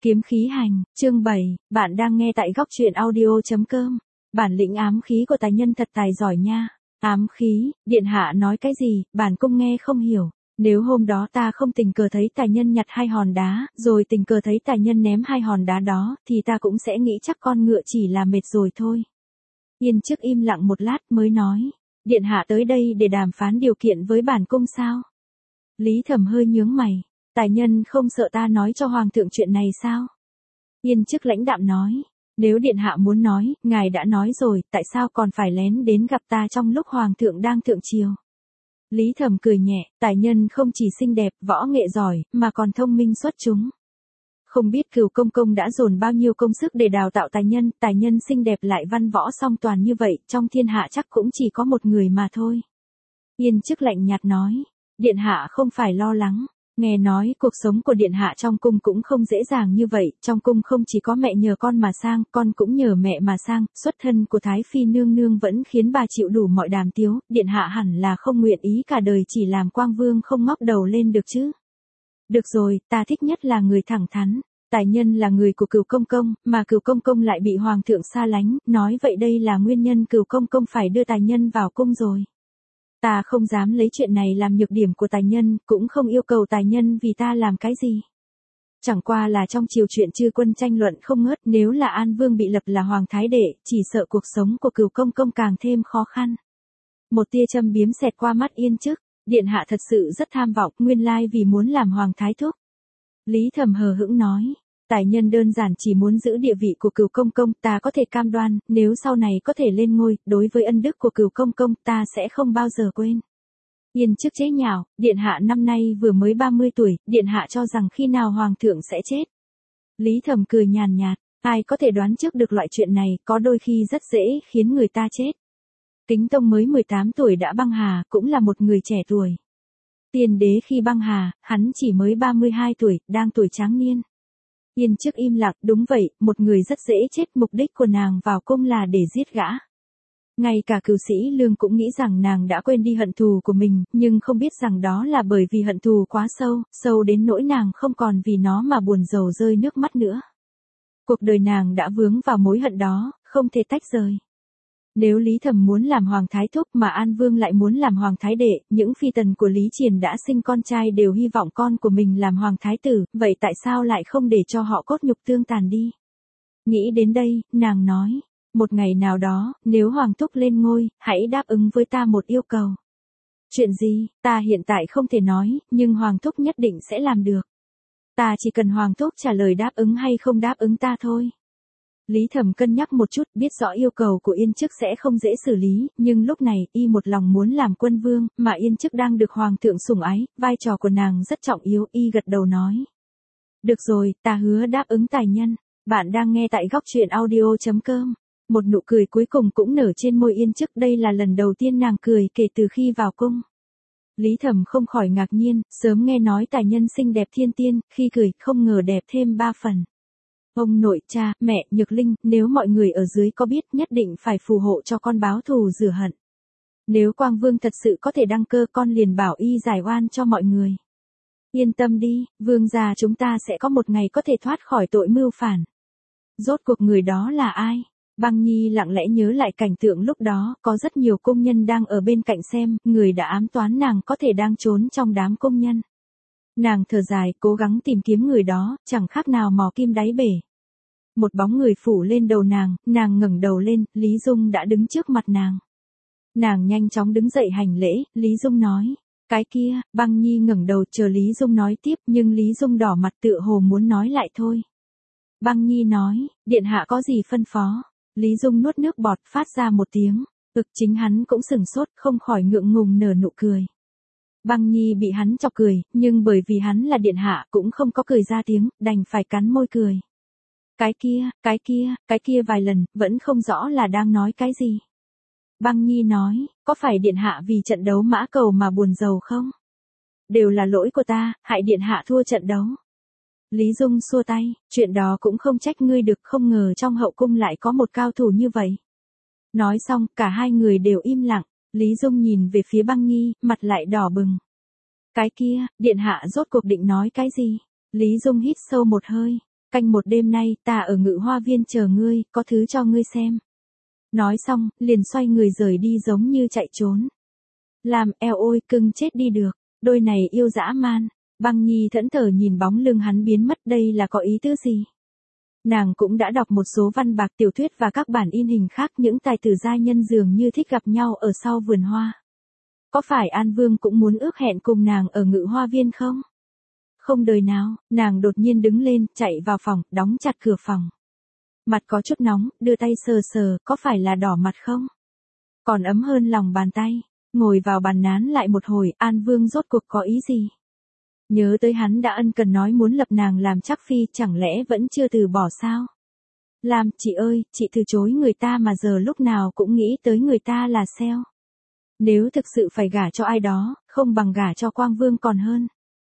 Kiếm khí hành, chương 7, bạn đang nghe tại góc truyện audio.com. Bản lĩnh ám khí của tài nhân thật tài giỏi nha. Ám khí, điện hạ nói cái gì, bản cung nghe không hiểu. Nếu hôm đó ta không tình cờ thấy tài nhân nhặt 2 hòn đá, rồi tình cờ thấy tài nhân ném 2 hòn đá đó, thì ta cũng sẽ nghĩ chắc con ngựa chỉ là mệt rồi thôi. Yên Chức im lặng một lát mới nói, điện hạ tới đây để đàm phán điều kiện với bản cung sao? Lý Thẩm hơi nhướng mày. Tài nhân không sợ ta nói cho hoàng thượng chuyện này sao? Yên Chức lãnh đạm nói, nếu điện hạ muốn nói, ngài đã nói rồi, tại sao còn phải lén đến gặp ta trong lúc hoàng thượng đang thượng triều? Lý Thẩm cười nhẹ, tài nhân không chỉ xinh đẹp, võ nghệ giỏi, mà còn thông minh xuất chúng. Không biết Cửu công công đã dồn bao nhiêu công sức để đào tạo tài nhân xinh đẹp lại văn võ song toàn như vậy, trong thiên hạ chắc cũng chỉ có một người mà thôi. Yên Chức lạnh nhạt nói, điện hạ không phải lo lắng. Nghe nói cuộc sống của điện hạ trong cung cũng không dễ dàng như vậy, trong cung không chỉ có mẹ nhờ con mà sang, con cũng nhờ mẹ mà sang, xuất thân của Thái Phi nương nương vẫn khiến bà chịu đủ mọi đàm tiếu, điện hạ hẳn là không nguyện ý cả đời chỉ làm quang vương không ngóc đầu lên được chứ. Được rồi, ta thích nhất là người thẳng thắn, tài nhân là người của Cửu công công, mà Cửu công công lại bị hoàng thượng xa lánh, nói vậy đây là nguyên nhân Cửu công công phải đưa tài nhân vào cung rồi. Ta không dám lấy chuyện này làm nhược điểm của tài nhân, cũng không yêu cầu tài nhân vì ta làm cái gì. Chẳng qua là trong triều chuyện chư quân tranh luận không ngớt, nếu là An Vương bị lập là hoàng thái đệ, chỉ sợ cuộc sống của Cửu công công càng thêm khó khăn. Một tia châm biếm xẹt qua mắt Yên Chức, điện hạ thật sự rất tham vọng, nguyên lai vì muốn làm hoàng thái thúc. Lý Thẩm hờ hững nói, tài nhân đơn giản chỉ muốn giữ địa vị của Cửu công công, ta có thể cam đoan, nếu sau này có thể lên ngôi, đối với ân đức của Cửu công công, ta sẽ không bao giờ quên. Yên Chức chế nhạo, điện hạ năm nay vừa mới 30 tuổi, điện hạ cho rằng khi nào hoàng thượng sẽ chết. Lý Thẩm cười nhàn nhạt, ai có thể đoán trước được loại chuyện này, có đôi khi rất dễ khiến người ta chết. Kính Tông mới 18 tuổi đã băng hà, cũng là một người trẻ tuổi. Tiên đế khi băng hà, hắn chỉ mới 32 tuổi, đang tuổi tráng niên. Yên Chức im lặng, đúng vậy, một người rất dễ chết, mục đích của nàng vào cung là để giết gã. Ngay cả Cửu Sĩ Lương cũng nghĩ rằng nàng đã quên đi hận thù của mình, nhưng không biết rằng đó là bởi vì hận thù quá sâu, sâu đến nỗi nàng không còn vì nó mà buồn rầu rơi nước mắt nữa. Cuộc đời nàng đã vướng vào mối hận đó, không thể tách rời. Nếu Lý Thẩm muốn làm hoàng thái thúc mà An Vương lại muốn làm hoàng thái đệ, những phi tần của Lý Triền đã sinh con trai đều hy vọng con của mình làm hoàng thái tử, vậy tại sao lại không để cho họ cốt nhục tương tàn đi? Nghĩ đến đây, nàng nói, một ngày nào đó, nếu hoàng thúc lên ngôi, hãy đáp ứng với ta một yêu cầu. Chuyện gì, ta hiện tại không thể nói, nhưng hoàng thúc nhất định sẽ làm được. Ta chỉ cần hoàng thúc trả lời đáp ứng hay không đáp ứng ta thôi. Lý Thẩm cân nhắc một chút, biết rõ yêu cầu của Yên Chức sẽ không dễ xử lý, nhưng lúc này, y một lòng muốn làm quân vương, mà Yên Chức đang được hoàng thượng sủng ái, vai trò của nàng rất trọng yếu, y gật đầu nói. Được rồi, ta hứa đáp ứng tài nhân. Bạn đang nghe tại góc truyện audio.com. Một nụ cười cuối cùng cũng nở trên môi Yên Chức, đây là lần đầu tiên nàng cười kể từ khi vào cung. Lý Thẩm không khỏi ngạc nhiên, sớm nghe nói tài nhân xinh đẹp thiên tiên, khi cười, không ngờ đẹp thêm 3 phần. Ông nội, cha, mẹ, Nhược Linh, nếu mọi người ở dưới có biết nhất định phải phù hộ cho con báo thù rửa hận. Nếu Quang Vương thật sự có thể đăng cơ con liền bảo y giải oan cho mọi người. Yên tâm đi, vương gia chúng ta sẽ có một ngày có thể thoát khỏi tội mưu phản. Rốt cuộc người đó là ai? Băng Nhi lặng lẽ nhớ lại cảnh tượng lúc đó, có rất nhiều công nhân đang ở bên cạnh xem, người đã ám toán nàng có thể đang trốn trong đám công nhân. Nàng thở dài, cố gắng tìm kiếm người đó, chẳng khác nào mò kim đáy bể. Một bóng người phủ lên đầu nàng ngẩng đầu lên, Lý Dung đã đứng trước mặt nàng. Nàng nhanh chóng đứng dậy hành lễ, Lý Dung nói, cái kia, Băng Nhi ngẩng đầu chờ Lý Dung nói tiếp, nhưng Lý Dung đỏ mặt tựa hồ muốn nói lại thôi. Băng Nhi nói, điện hạ có gì phân phó? Lý Dung nuốt nước bọt phát ra một tiếng, chính hắn cũng sửng sốt, không khỏi ngượng ngùng nở nụ cười. Băng Nhi bị hắn chọc cười, nhưng bởi vì hắn là điện hạ cũng không có cười ra tiếng, đành phải cắn môi cười. Cái kia vài lần, vẫn không rõ là đang nói cái gì. Băng Nhi nói, có phải điện hạ vì trận đấu Mã Cầu mà buồn rầu không? Đều là lỗi của ta, hại điện hạ thua trận đấu. Lý Dung xua tay, chuyện đó cũng không trách ngươi được, không ngờ trong hậu cung lại có một cao thủ như vậy. Nói xong, cả hai người đều im lặng, Lý Dung nhìn về phía Băng Nhi, mặt lại đỏ bừng. Cái kia, điện hạ rốt cuộc định nói cái gì? Lý Dung hít sâu một hơi. canh một đêm nay ta ở Ngự Hoa Viên chờ ngươi, có thứ cho ngươi xem. Nói xong, liền xoay người rời đi giống như chạy trốn. Làm eo ôi cưng chết đi được, đôi này yêu dã man. Băng Nhi thẫn thờ nhìn bóng lưng hắn biến mất, đây là có ý tứ gì? Nàng cũng đã đọc một số văn bạc tiểu thuyết và các bản in hình khác, những tài tử giai nhân dường như thích gặp nhau ở sau vườn hoa. Có phải An Vương cũng muốn ước hẹn cùng nàng ở Ngự Hoa Viên không? Không đời nào, nàng đột nhiên đứng lên, chạy vào phòng, đóng chặt cửa phòng. Mặt có chút nóng, đưa tay sờ sờ, có phải là đỏ mặt không? Còn ấm hơn lòng bàn tay. Ngồi vào bàn nán lại một hồi, An Vương rốt cuộc có ý gì? Nhớ tới hắn đã ân cần nói muốn lập nàng làm chắc phi, chẳng lẽ vẫn chưa từ bỏ sao? Làm, chị ơi, chị từ chối người ta mà giờ lúc nào cũng nghĩ tới người ta là sale. Nếu thực sự phải gả cho ai đó, không bằng gả cho Quang Vương còn hơn.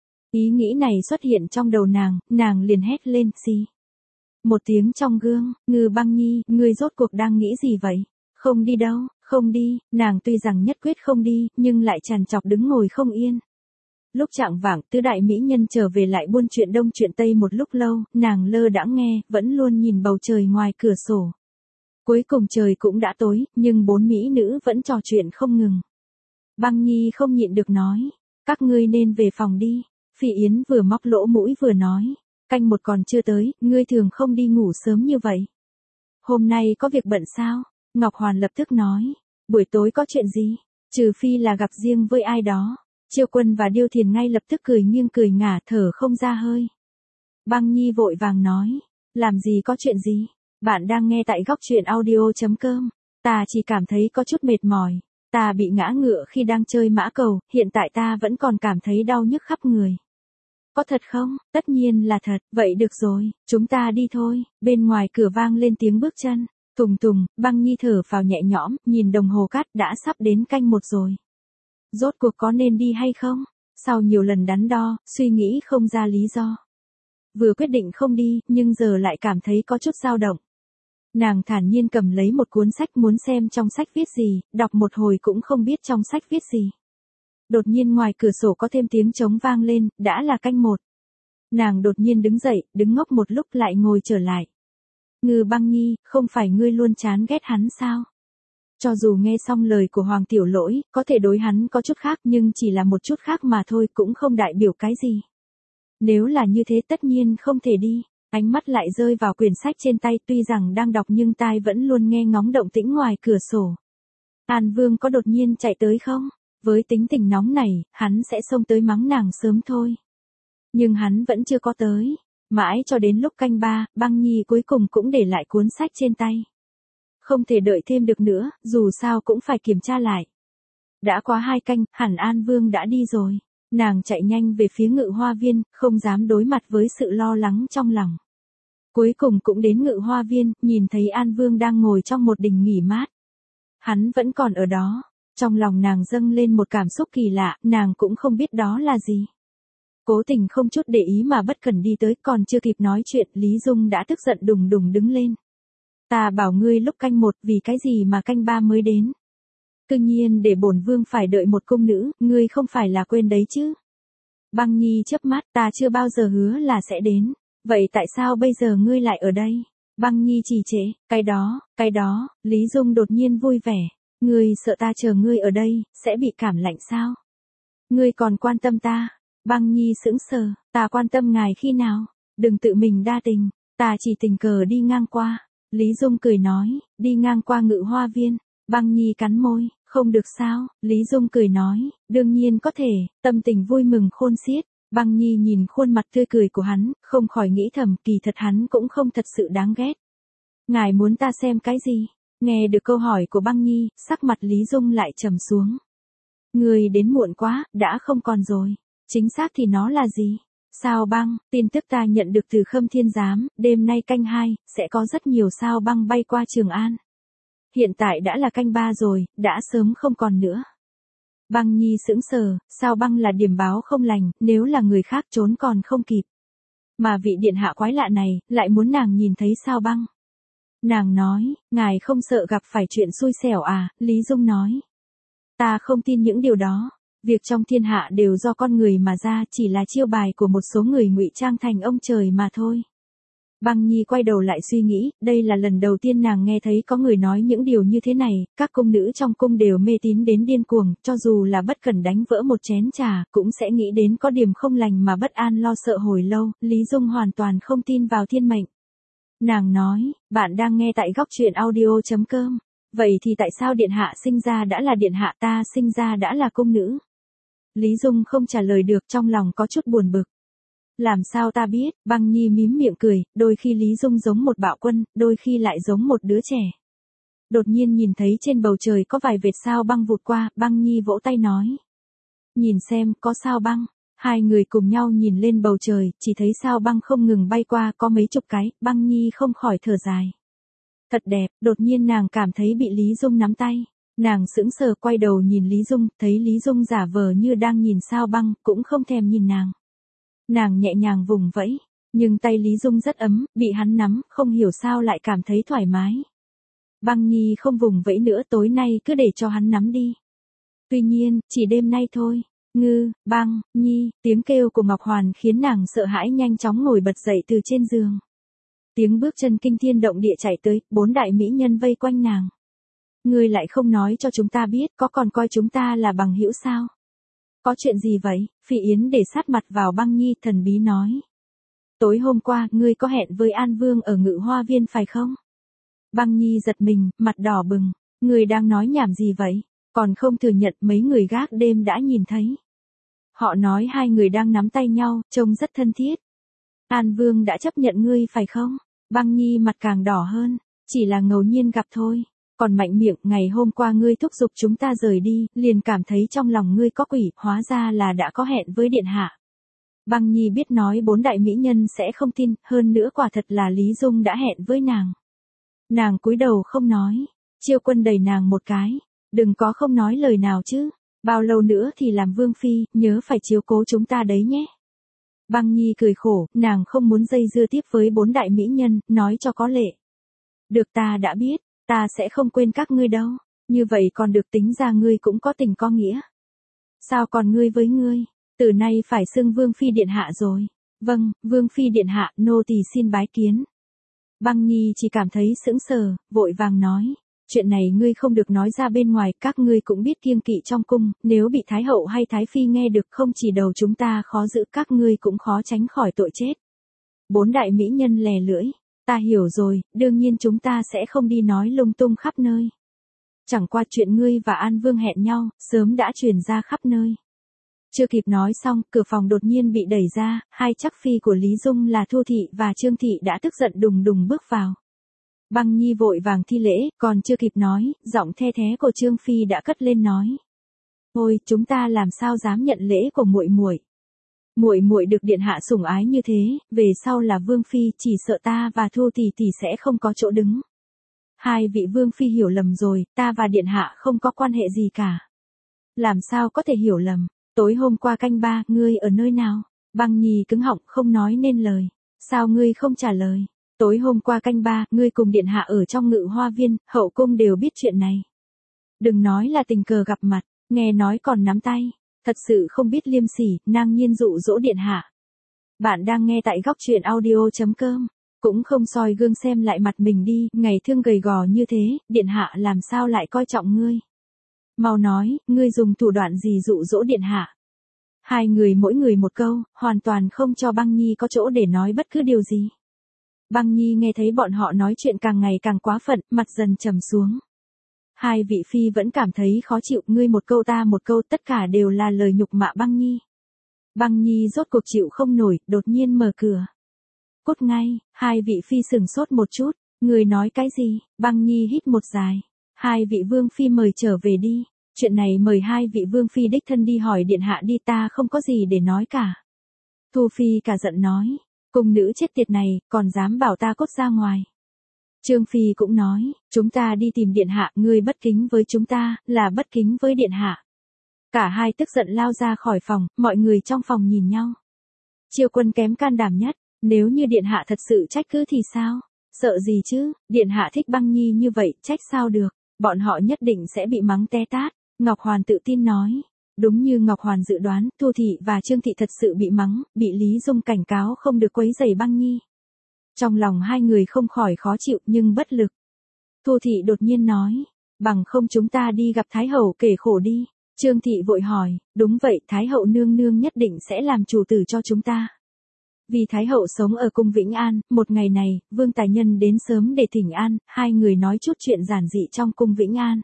Ý nghĩ này xuất hiện trong đầu nàng liền hét lên, gì? Một tiếng trong gương, Ngư Băng Nhi, ngươi rốt cuộc đang nghĩ gì vậy? Không đi đâu, không đi, nàng tuy rằng nhất quyết không đi, nhưng lại trằn trọc đứng ngồi không yên. Lúc chạng vạng, tứ đại mỹ nhân trở về lại buôn chuyện đông chuyện tây một lúc lâu, nàng lơ đãng nghe, vẫn luôn nhìn bầu trời ngoài cửa sổ. Cuối cùng trời cũng đã tối, nhưng bốn mỹ nữ vẫn trò chuyện không ngừng. Băng Nhi không nhịn được nói, các ngươi nên về phòng đi. Phi Yến vừa móc lỗ mũi vừa nói, canh một còn chưa tới, ngươi thường không đi ngủ sớm như vậy. Hôm nay có việc bận sao? Ngọc Hoàn lập tức nói, buổi tối có chuyện gì? Trừ phi là gặp riêng với ai đó. Chiêu Quân và Điêu Thiền ngay lập tức cười nghiêng cười ngả, thở không ra hơi. Băng Nhi vội vàng nói, làm gì có chuyện gì? Bạn đang nghe tại góc truyện audio.com. Ta chỉ cảm thấy có chút mệt mỏi. Ta bị ngã ngựa khi đang chơi mã cầu, hiện tại ta vẫn còn cảm thấy đau nhức khắp người. Có thật không? Tất nhiên là thật, vậy được rồi, chúng ta đi thôi. Bên ngoài cửa vang lên tiếng bước chân. Tùng tùng, Băng Nhi thở phào nhẹ nhõm, nhìn đồng hồ cát đã sắp đến canh một rồi. Rốt cuộc có nên đi hay không? Sau nhiều lần đắn đo, suy nghĩ không ra lý do. Vừa quyết định không đi, nhưng giờ lại cảm thấy có chút dao động. Nàng thản nhiên cầm lấy một cuốn sách muốn xem trong sách viết gì, đọc một hồi cũng không biết trong sách viết gì. Đột nhiên ngoài cửa sổ có thêm tiếng trống vang lên, đã là canh một. Nàng đột nhiên đứng dậy, đứng ngốc một lúc lại ngồi trở lại. Ngư Băng Nhi, không phải ngươi luôn chán ghét hắn sao? Cho dù nghe xong lời của Hoàng Tiểu Lỗi, có thể đối hắn có chút khác nhưng chỉ là một chút khác mà thôi, cũng không đại biểu cái gì. Nếu là như thế tất nhiên không thể đi. Ánh mắt lại rơi vào quyển sách trên tay, tuy rằng đang đọc nhưng tai vẫn luôn nghe ngóng động tĩnh ngoài cửa sổ. An Vương có đột nhiên chạy tới không? Với tính tình nóng này, hắn sẽ xông tới mắng nàng sớm thôi. Nhưng hắn vẫn chưa có tới. Mãi cho đến lúc canh ba, Băng Nhi cuối cùng cũng để lại cuốn sách trên tay. Không thể đợi thêm được nữa, dù sao cũng phải kiểm tra lại. Đã quá 2 canh, hẳn An Vương đã đi rồi. Nàng chạy nhanh về phía Ngự Hoa Viên, không dám đối mặt với sự lo lắng trong lòng. Cuối cùng cũng đến Ngự Hoa Viên, nhìn thấy An Vương đang ngồi trong một đình nghỉ mát. Hắn vẫn còn ở đó. Trong lòng nàng dâng lên một cảm xúc kỳ lạ, nàng cũng không biết đó là gì. Cố tình không chút để ý mà bất cần đi tới, còn chưa kịp nói chuyện, Lý Dung đã tức giận đùng đùng đứng lên. Ta bảo ngươi lúc canh một, vì cái gì mà canh ba mới đến? Tự nhiên để bổn vương phải đợi một cung nữ, ngươi không phải là quên đấy chứ? Băng Nhi chớp mắt, ta chưa bao giờ hứa là sẽ đến. Vậy tại sao bây giờ ngươi lại ở đây? Băng Nhi trì trệ, cái đó, Lý Dung đột nhiên vui vẻ. Ngươi sợ ta chờ ngươi ở đây, sẽ bị cảm lạnh sao? Ngươi còn quan tâm ta? Băng Nhi sững sờ, ta quan tâm ngài khi nào? Đừng tự mình đa tình, ta chỉ tình cờ đi ngang qua. Lý Dung cười nói, đi ngang qua Ngự Hoa Viên. Băng Nhi cắn môi, không được sao? Lý Dung cười nói, đương nhiên có thể, tâm tình vui mừng khôn xiết. Băng Nhi nhìn khuôn mặt tươi cười của hắn, không khỏi nghĩ thầm, kỳ thật hắn cũng không thật sự đáng ghét. Ngài muốn ta xem cái gì? Nghe được câu hỏi của Băng Nhi, sắc mặt Lý Dung lại trầm xuống. Người đến muộn quá, đã không còn rồi. Chính xác thì nó là gì? Sao băng, tin tức ta nhận được từ Khâm Thiên Giám, đêm nay canh 2, sẽ có rất nhiều sao băng bay qua Trường An. Hiện tại đã là canh 3 rồi, đã sớm không còn nữa. Băng Nhi sững sờ, sao băng là điểm báo không lành, nếu là người khác trốn còn không kịp. Mà vị điện hạ quái lạ này, lại muốn nàng nhìn thấy sao băng. Nàng nói, ngài không sợ gặp phải chuyện xui xẻo à, Lý Dung nói. Ta không tin những điều đó. Việc trong thiên hạ đều do con người mà ra, chỉ là chiêu bài của một số người ngụy trang thành ông trời mà thôi. Băng Nhi quay đầu lại suy nghĩ, đây là lần đầu tiên nàng nghe thấy có người nói những điều như thế này, các cung nữ trong cung đều mê tín đến điên cuồng, cho dù là bất cẩn đánh vỡ một chén trà, cũng sẽ nghĩ đến có điểm không lành mà bất an lo sợ hồi lâu, Lý Dung hoàn toàn không tin vào thiên mệnh. Nàng nói, bạn đang nghe tại góc truyện audio.com, vậy thì tại sao điện hạ sinh ra đã là điện hạ, ta sinh ra đã là cung nữ? Lý Dung không trả lời được, trong lòng có chút buồn bực. Làm sao ta biết, Băng Nhi mím miệng cười, đôi khi Lý Dung giống một bạo quân, đôi khi lại giống một đứa trẻ. Đột nhiên nhìn thấy trên bầu trời có vài vệt sao băng vụt qua, Băng Nhi vỗ tay nói. Nhìn xem, có sao băng. Hai người cùng nhau nhìn lên bầu trời, chỉ thấy sao băng không ngừng bay qua, có mấy chục cái, Băng Nhi không khỏi thở dài. Thật đẹp, đột nhiên nàng cảm thấy bị Lý Dung nắm tay. Nàng sững sờ quay đầu nhìn Lý Dung, thấy Lý Dung giả vờ như đang nhìn sao băng, cũng không thèm nhìn nàng. Nàng nhẹ nhàng vùng vẫy, nhưng tay Lý Dung rất ấm, bị hắn nắm, không hiểu sao lại cảm thấy thoải mái. Băng Nhi không vùng vẫy nữa, tối nay cứ để cho hắn nắm đi. Tuy nhiên, chỉ đêm nay thôi. Ngư, Băng, Nhi, tiếng kêu của Ngọc Hoàn khiến nàng sợ hãi nhanh chóng ngồi bật dậy từ trên giường. Tiếng bước chân kinh thiên động địa chạy tới, 4 đại mỹ nhân vây quanh nàng. Ngươi lại không nói cho chúng ta biết, có còn coi chúng ta là bằng hữu sao? Có chuyện gì vậy? Phi Yến để sát mặt vào Băng Nhi, thần bí nói. Tối hôm qua, ngươi có hẹn với An Vương ở Ngự Hoa Viên phải không? Băng Nhi giật mình, mặt đỏ bừng. Ngươi đang nói nhảm gì vậy? Còn không thừa nhận mấy người gác đêm đã nhìn thấy. Họ nói hai người đang nắm tay nhau, trông rất thân thiết. An Vương đã chấp nhận ngươi phải không? Băng Nhi mặt càng đỏ hơn. Chỉ là ngẫu nhiên gặp thôi. Còn mạnh miệng, ngày hôm qua ngươi thúc giục chúng ta rời đi, liền cảm thấy trong lòng ngươi có quỷ, hóa ra là đã có hẹn với điện hạ. Băng Nhi biết nói 4 đại mỹ nhân sẽ không tin, hơn nữa quả thật là Lý Dung đã hẹn với nàng. Nàng cúi đầu không nói, Chiêu Quân đẩy nàng một cái, đừng có không nói lời nào chứ, bao lâu nữa thì làm vương phi, nhớ phải chiếu cố chúng ta đấy nhé. Băng Nhi cười khổ, nàng không muốn dây dưa tiếp với 4 đại mỹ nhân, nói cho có lệ. Được, ta đã biết. Ta sẽ không quên các ngươi đâu, như vậy còn được, tính ra ngươi cũng có tình có nghĩa. Sao còn ngươi với ngươi, từ nay phải xưng Vương Phi Điện Hạ rồi. Vâng, Vương Phi Điện Hạ, nô tỳ xin bái kiến. Băng Nhi chỉ cảm thấy sững sờ, vội vàng nói, chuyện này ngươi không được nói ra bên ngoài, các ngươi cũng biết kiêng kỵ trong cung, nếu bị Thái Hậu hay Thái Phi nghe được không chỉ đầu chúng ta khó giữ, các ngươi cũng khó tránh khỏi tội chết. 4 đại mỹ nhân lè lưỡi. Ta hiểu rồi, đương nhiên chúng ta sẽ không đi nói lung tung khắp nơi. Chẳng qua chuyện ngươi và An Vương hẹn nhau, sớm đã truyền ra khắp nơi. Chưa kịp nói xong, cửa phòng đột nhiên bị đẩy ra, hai chắc phi của Lý Dung là Thu Thị và Trương Thị đã tức giận đùng đùng bước vào. Băng Nhi vội vàng thi lễ, còn chưa kịp nói, giọng the thé của Trương Phi đã cất lên nói. Ôi, chúng ta làm sao dám nhận lễ của muội muội. Muội muội được điện hạ sủng ái như thế, về sau là vương phi, chỉ sợ ta và Thu tỷ tỷ sẽ không có chỗ đứng. Hai vị vương phi hiểu lầm rồi, ta và điện hạ không có quan hệ gì cả. Làm sao có thể hiểu lầm? Tối hôm qua canh 3, ngươi ở nơi nào? Băng Nhi cứng họng không nói nên lời. Sao ngươi không trả lời? Tối hôm qua canh 3, ngươi cùng điện hạ ở trong Ngự Hoa Viên, hậu cung đều biết chuyện này. Đừng nói là tình cờ gặp mặt, nghe nói còn nắm tay. Thật sự không biết liêm sỉ, ngang nhiên dụ dỗ điện hạ. Bạn đang nghe tại góc truyện audio.com. Cũng không soi gương xem lại mặt mình đi, ngày thương gầy gò như thế, điện hạ làm sao lại coi trọng ngươi. Mau nói, ngươi dùng thủ đoạn gì dụ dỗ điện hạ. Hai người mỗi người một câu, hoàn toàn không cho Băng Nhi có chỗ để nói bất cứ điều gì. Băng Nhi nghe thấy bọn họ nói chuyện càng ngày càng quá phận, mặt dần trầm xuống. Hai vị phi vẫn cảm thấy khó chịu, ngươi một câu ta một câu, tất cả đều là lời nhục mạ Băng Nhi. Băng Nhi rốt cuộc chịu không nổi, đột nhiên mở cửa. Cút ngay, hai vị phi sừng sốt một chút, người nói cái gì? Băng Nhi hít một dài. Hai vị vương phi mời trở về đi, chuyện này mời hai vị vương phi đích thân đi hỏi điện hạ đi, ta không có gì để nói cả. Thu Phi cả giận nói, cung nữ chết tiệt này, còn dám bảo ta cút ra ngoài. Trương Phi cũng nói, chúng ta đi tìm điện hạ, ngươi bất kính với chúng ta, là bất kính với điện hạ. Cả hai tức giận lao ra khỏi phòng, mọi người trong phòng nhìn nhau. Chiêu Quân kém can đảm nhất, nếu như điện hạ thật sự trách cứ thì sao? Sợ gì chứ, điện hạ thích Băng Nhi như vậy, trách sao được, bọn họ nhất định sẽ bị mắng té tát. Ngọc Hoàn tự tin nói, đúng như Ngọc Hoàn dự đoán, Thu Thị và Trương Thị thật sự bị mắng, bị Lý Dung cảnh cáo không được quấy rầy Băng Nhi. Trong lòng hai người không khỏi khó chịu nhưng bất lực. Thu Thị đột nhiên nói, bằng không chúng ta đi gặp Thái Hậu kể khổ đi. Trương Thị vội hỏi, đúng vậy, Thái Hậu nương nương nhất định sẽ làm chủ tử cho chúng ta. Vì Thái Hậu sống ở cung Vĩnh An, một ngày này, Vương Tài Nhân đến sớm để thỉnh an, hai người nói chút chuyện giản dị trong cung Vĩnh An.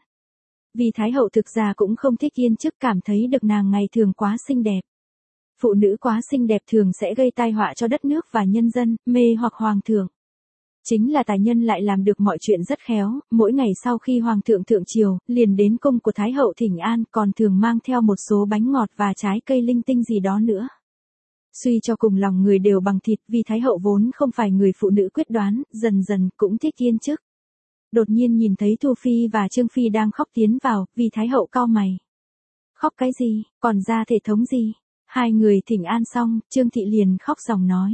Vì Thái Hậu thực ra cũng không thích Yên Chức, cảm thấy được nàng ngày thường quá xinh đẹp. Phụ nữ quá xinh đẹp thường sẽ gây tai họa cho đất nước và nhân dân, mê hoặc hoàng thượng. Chính là Tài Nhân lại làm được mọi chuyện rất khéo, mỗi ngày sau khi hoàng thượng thượng triều, liền đến cung của Thái Hậu thỉnh an, còn thường mang theo một số bánh ngọt và trái cây linh tinh gì đó nữa. Suy cho cùng lòng người đều bằng thịt, vì Thái Hậu vốn không phải người phụ nữ quyết đoán, dần dần cũng thích Yên Chức. Đột nhiên nhìn thấy Thu Phi và Trương Phi đang khóc tiến vào, vì Thái Hậu cau mày. Khóc cái gì, còn ra thể thống gì? Hai người thỉnh an xong, Trương Thị liền khóc ròng nói.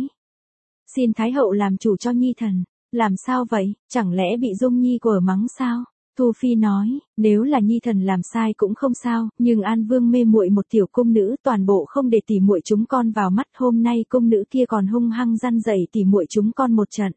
Xin Thái Hậu làm chủ cho Nhi thần. Làm sao vậy, chẳng lẽ bị Dung Nhi của mắng sao? Thu Phi nói, nếu là Nhi thần làm sai cũng không sao, nhưng An Vương mê muội một tiểu cung nữ, toàn bộ không để tỉ muội chúng con vào mắt, hôm nay cung nữ kia còn hung hăng răn dạy tỉ muội chúng con một trận.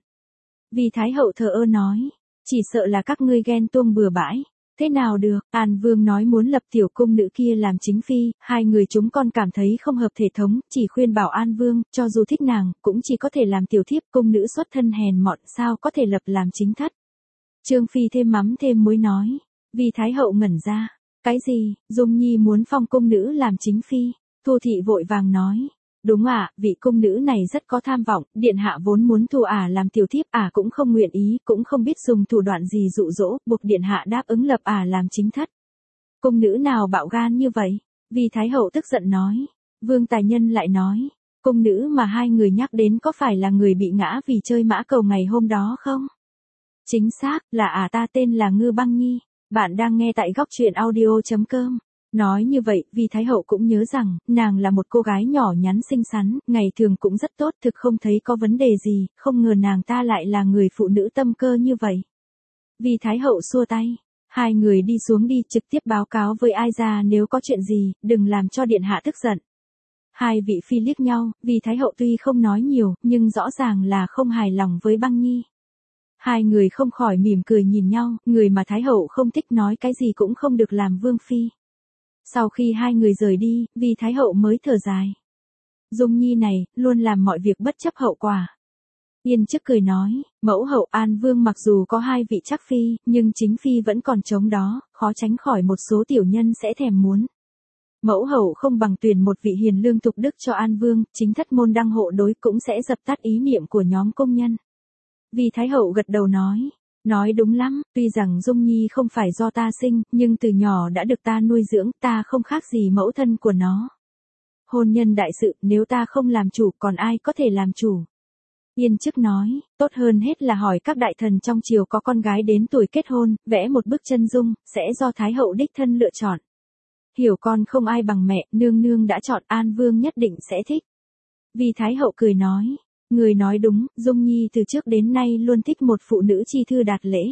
Vì Thái Hậu thờ ơ nói, chỉ sợ là các ngươi ghen tuông bừa bãi. Thế nào được, An Vương nói muốn lập tiểu cung nữ kia làm chính phi, hai người chúng con cảm thấy không hợp thể thống, chỉ khuyên bảo An Vương, cho dù thích nàng, cũng chỉ có thể làm tiểu thiếp, cung nữ xuất thân hèn mọn, sao có thể lập làm chính thất. Trương Phi thêm mắm thêm muối nói, vì Thái Hậu ngẩn ra, cái gì, Dung Nhi muốn phong cung nữ làm chính phi. Thu Thị vội vàng nói, đúng ạ, vị cung nữ này rất có tham vọng, điện hạ vốn muốn thu làm tiểu thiếp, cũng không nguyện ý, cũng không biết dùng thủ đoạn gì dụ dỗ, buộc điện hạ đáp ứng lập làm chính thất. Cung nữ nào bạo gan như vậy? Vì Thái Hậu tức giận nói. Vương Tài Nhân lại nói, cung nữ mà hai người nhắc đến có phải là người bị ngã vì chơi mã cầu ngày hôm đó không? Chính xác, là ta tên là Ngư Băng Nhi. Bạn đang nghe tại góc truyện audio.com. Nói như vậy, vì Thái Hậu cũng nhớ rằng, nàng là một cô gái nhỏ nhắn xinh xắn, ngày thường cũng rất tốt, thực không thấy có vấn đề gì, không ngờ nàng ta lại là người phụ nữ tâm cơ như vậy. Vì Thái Hậu xua tay, hai người đi xuống đi, trực tiếp báo cáo với ai ra nếu có chuyện gì, đừng làm cho điện hạ tức giận. Hai vị phi liếc nhau, vì Thái Hậu tuy không nói nhiều, nhưng rõ ràng là không hài lòng với Băng Nhi. Hai người không khỏi mỉm cười nhìn nhau, người mà Thái Hậu không thích nói cái gì cũng không được làm vương phi. Sau khi hai người rời đi, vì Thái Hậu mới thở dài. Dung Nhi này, luôn làm mọi việc bất chấp hậu quả. Yên Chức cười nói, mẫu hậu An Vương mặc dù có hai vị chắc phi, nhưng chính phi vẫn còn trống đó, khó tránh khỏi một số tiểu nhân sẽ thèm muốn. Mẫu hậu không bằng tuyển một vị hiền lương thục đức cho An Vương, chính thất môn đăng hộ đối cũng sẽ dập tắt ý niệm của nhóm công nhân. Vì Thái Hậu gật đầu nói đúng lắm, tuy rằng Dung Nhi không phải do ta sinh, nhưng từ nhỏ đã được ta nuôi dưỡng, ta không khác gì mẫu thân của nó. Hôn nhân đại sự, nếu ta không làm chủ, còn ai có thể làm chủ? Yên Chức nói, tốt hơn hết là hỏi các đại thần trong triều có con gái đến tuổi kết hôn, vẽ một bức chân dung, sẽ do Thái Hậu đích thân lựa chọn. Hiểu con không ai bằng mẹ, nương nương đã chọn, An Vương nhất định sẽ thích. Vì Thái Hậu cười nói, người nói đúng, Dung Nhi từ trước đến nay luôn thích một phụ nữ chi thư đạt lễ.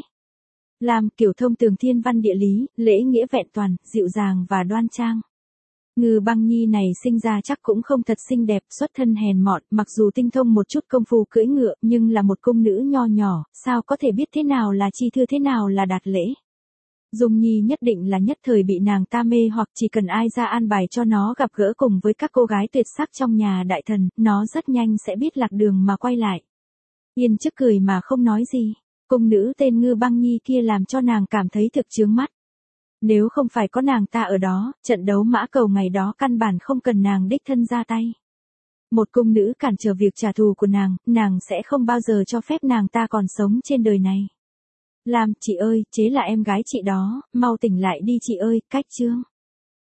Làm kiểu thông tường thiên văn địa lý, lễ nghĩa vẹn toàn, dịu dàng và đoan trang. Ngư Băng Nhi này sinh ra chắc cũng không thật xinh đẹp, xuất thân hèn mọn, mặc dù tinh thông một chút công phu cưỡi ngựa, nhưng là một cung nữ nho nhỏ, sao có thể biết thế nào là chi thư thế nào là đạt lễ. Dung Nhi nhất định là nhất thời bị nàng ta mê, hoặc chỉ cần ai ra an bài cho nó gặp gỡ cùng với các cô gái tuyệt sắc trong nhà đại thần, nó rất nhanh sẽ biết lạc đường mà quay lại. Yên Chức cười mà không nói gì, cung nữ tên Ngư Băng Nhi kia làm cho nàng cảm thấy thực chướng mắt. Nếu không phải có nàng ta ở đó, trận đấu mã cầu ngày đó căn bản không cần nàng đích thân ra tay. Một cung nữ cản trở việc trả thù của nàng sẽ không bao giờ cho phép nàng ta còn sống trên đời này. Làm, chị ơi, chế là em gái chị đó, mau tỉnh lại đi chị ơi, cách chương.